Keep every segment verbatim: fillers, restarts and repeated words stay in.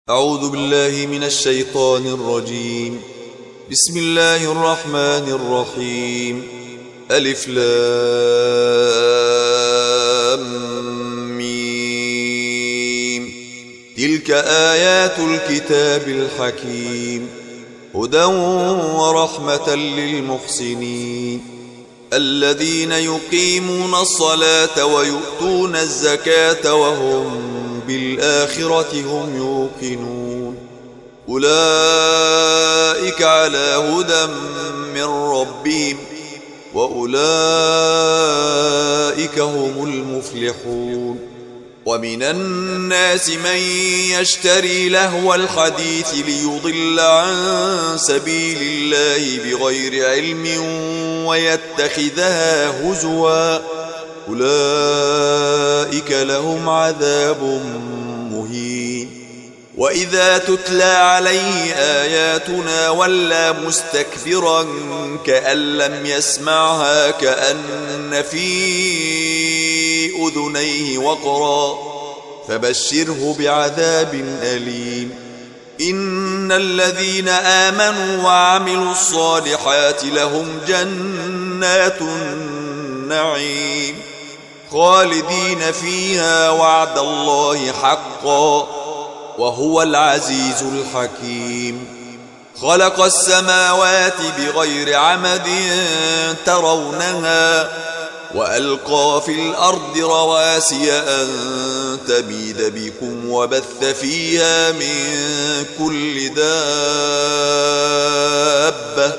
أعوذ بالله من الشيطان الرجيم. بسم الله الرحمن الرحيم. ألف لام ميم. تلك آيات الكتاب الحكيم، هدى ورحمة للمحسنين الذين يقيمون الصلاة ويؤتون الزكاة وهم بالآخرة هم يوقنون. أولئك على هدى من ربهم وأولئك هم المفلحون. ومن الناس من يشتري لهو الحديث ليضل عن سبيل الله بغير علم ويتخذها هزوا، أولئك لهم عذاب مهين. وإذا تتلى عليه آياتنا ولى مستكبرا كأن لم يسمعها كأن في أذنيه وقرا، فبشره بعذاب أليم. إن الذين آمنوا وعملوا الصالحات لهم جنات النعيم خالدين فيها وعد الله حقا وهو العزيز الحكيم. خلق السماوات بغير عمد ترونها وألقى في الأرض رواسي أن تميد بكم وبث فيها من كل دابة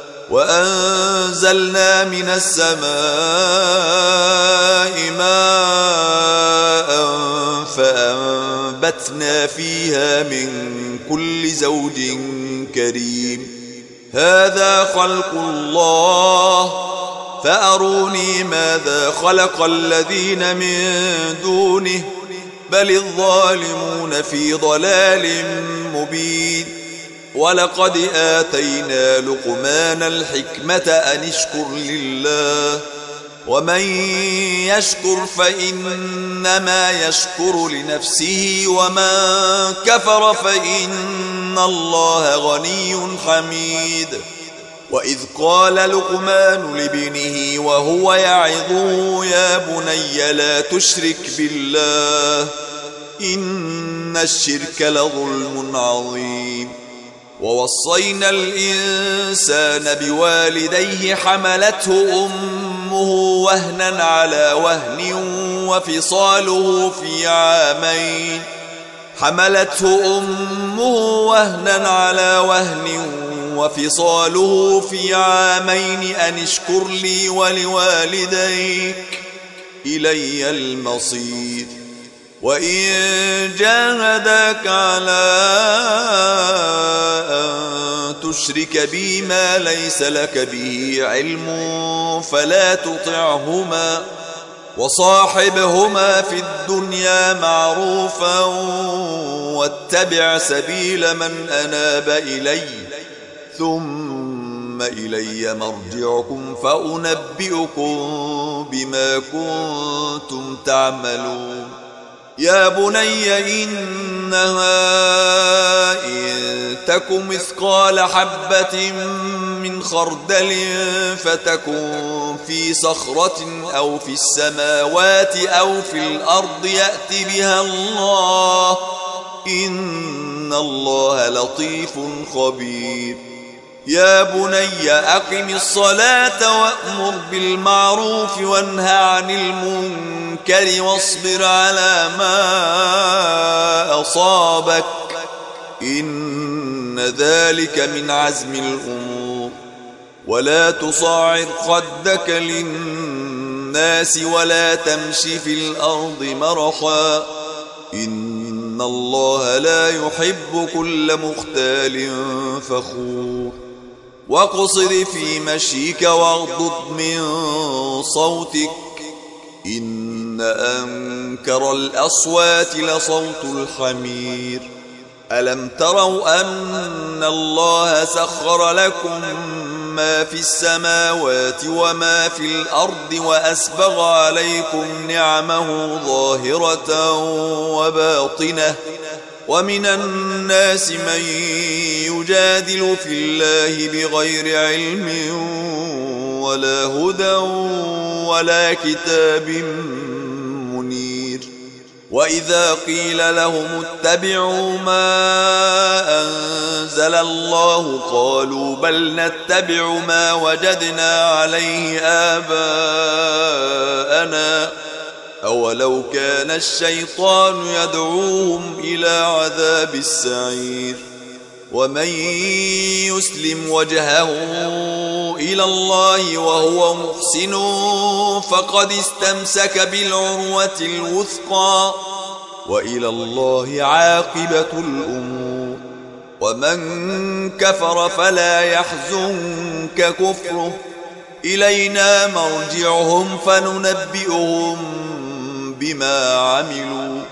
وأنزلنا من السماء ماء فأنبتنا فيها من كل زوج كريم. هذا خلق الله فأروني ماذا خلق الذين من دونه بل الظالمون في ضلال مبين. ولقد آتينا لقمان الحكمة أن اشكر لله ومن يشكر فإنما يشكر لنفسه ومن كفر فإن الله غني حميد. وإذ قال لقمان لابنه وهو يعظه يا بني لا تشرك بالله إن الشرك لظلم عظيم. ووصينا الإنسان بوالديه حملته أمه وهنا على وهن وفصاله في عامين حملته أمه وهنا على وهن وفصاله في عامين أن اشكر لي ولوالديك إلي المصير. وإن جاهداك على أن تشرك بي ما ليس لك به علم فلا تطعهما وصاحبهما في الدنيا معروفا واتبع سبيل من أناب إلي ثم إلي مرجعكم فأنبئكم بما كنتم تعملون. يا بني إنها إن تك مثقال حبة من خردل فتكن في صخرة أو في السماوات أو في الأرض يأت بها الله إن الله لطيف خبير. يا بني أقم الصلاة وأمر بالمعروف وانهى عن المنكر واصبر على ما أصابك إن ذلك من عزم الأمور. ولا تصاعر خدك للناس ولا تمشي في الأرض مرحا إن الله لا يحب كل مختال فخور. واقصد في مشيك واغضض من صوتك إن أنكر الأصوات لصوت الحمير. ألم تروا أن الله سخر لكم ما في السماوات وما في الأرض وأسبغ عليكم نعمه ظاهرة وباطنة ومن الناس من يجادل في الله بغير علم ولا هدى ولا كتاب منير. وإذا قيل لهم اتبعوا ما أنزل الله قالوا بل نتبع ما وجدنا عليه آباءنا أولو كان الشيطان يدعوهم إلى عذاب السعير. ومن يسلم وجهه إلى الله وهو محسن فقد استمسك بالعروة الوثقى وإلى الله عاقبة الأمور. ومن كفر فلا يحزنك كفره إلينا مرجعهم فننبئهم بما عملوا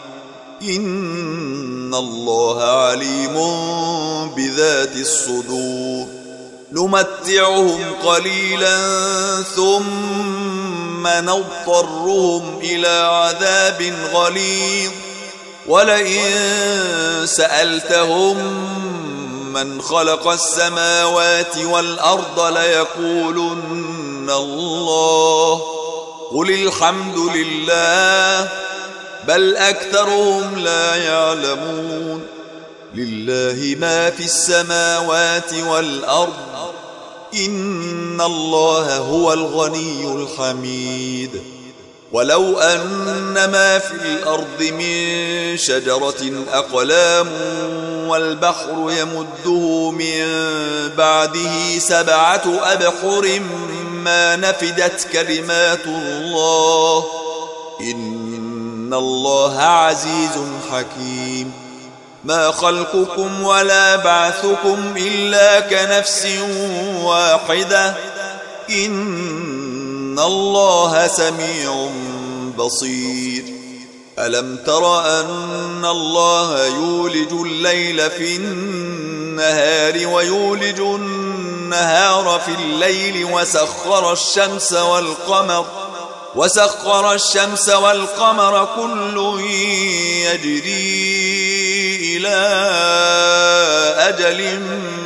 إن الله عليم بذات الصدور. نمتعهم قليلا ثم نضطرهم إلى عذاب غليظ ولئن سألتهم من خلق السماوات والأرض ليقولن الله قل الحمد لله بل أكثرهم لا يعلمون. لله ما في السماوات والأرض إن الله هو الغني الحميد. ولو أن ما في الأرض من شجرة أقلام والبحر يمده من بعده سبعة أبحر ما نفدت كلمات الله إن الله عزيز حكيم. ما خلقكم ولا بعثكم إلا كنفس واحدة إن الله سميع بصير. ألم تر أن الله يولج الليل في النهار ويولج النهار في الليل وسخر الشمس والقمر وسخر الشمس والقمر كل يجري إلى أجل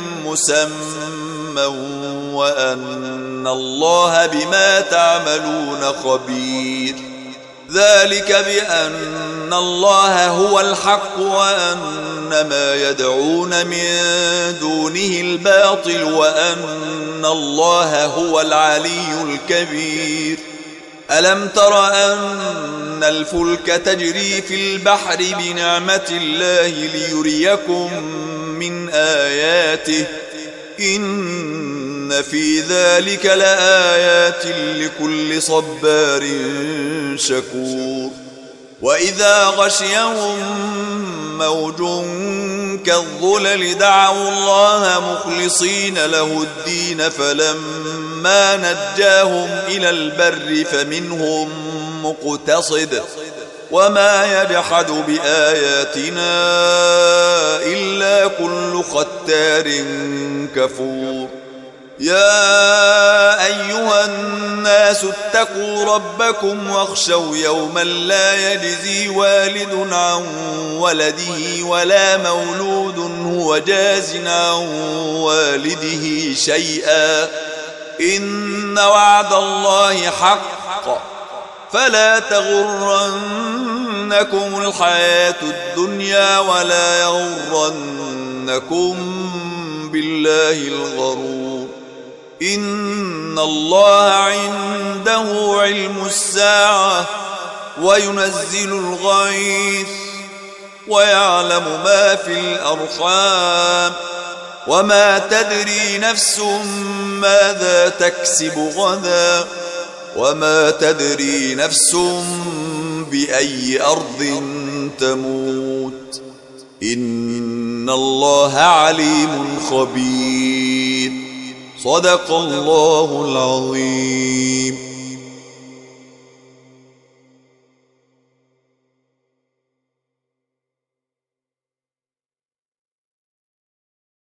مسمى وأن الله بما تعملون خبير. ذلك بأن الله هو الحق وأن ما يدعون من دونه الباطل وأن الله هو العلي الكبير. ألم تر أن الفلك تجري في البحر بنعمة الله ليريكم من آياته إن في ذلك لآيات لكل صبار شكور. وإذا غشيهم موج كالظلل دعوا الله مخلصين له الدين فلما نجاهم إلى البر فمنهم مقتصد وما يجحد بآياتنا إلا كل ختار كفور. يا أيها الناس اتقوا ربكم واخشوا يوما لا يجزي والد عن ولده ولا مولود هو جاز عن والده شيئا إن وعد الله حق فلا تغرنكم الحياة الدنيا ولا يغرنكم بالله الغرور. إن الله عنده علم الساعة وينزل الغيث ويعلم ما في الأرحام وما تدري نفس ماذا تكسب غدا وما تدري نفس بأي أرض تموت إن الله عليم خبير. صدق الله العظيم.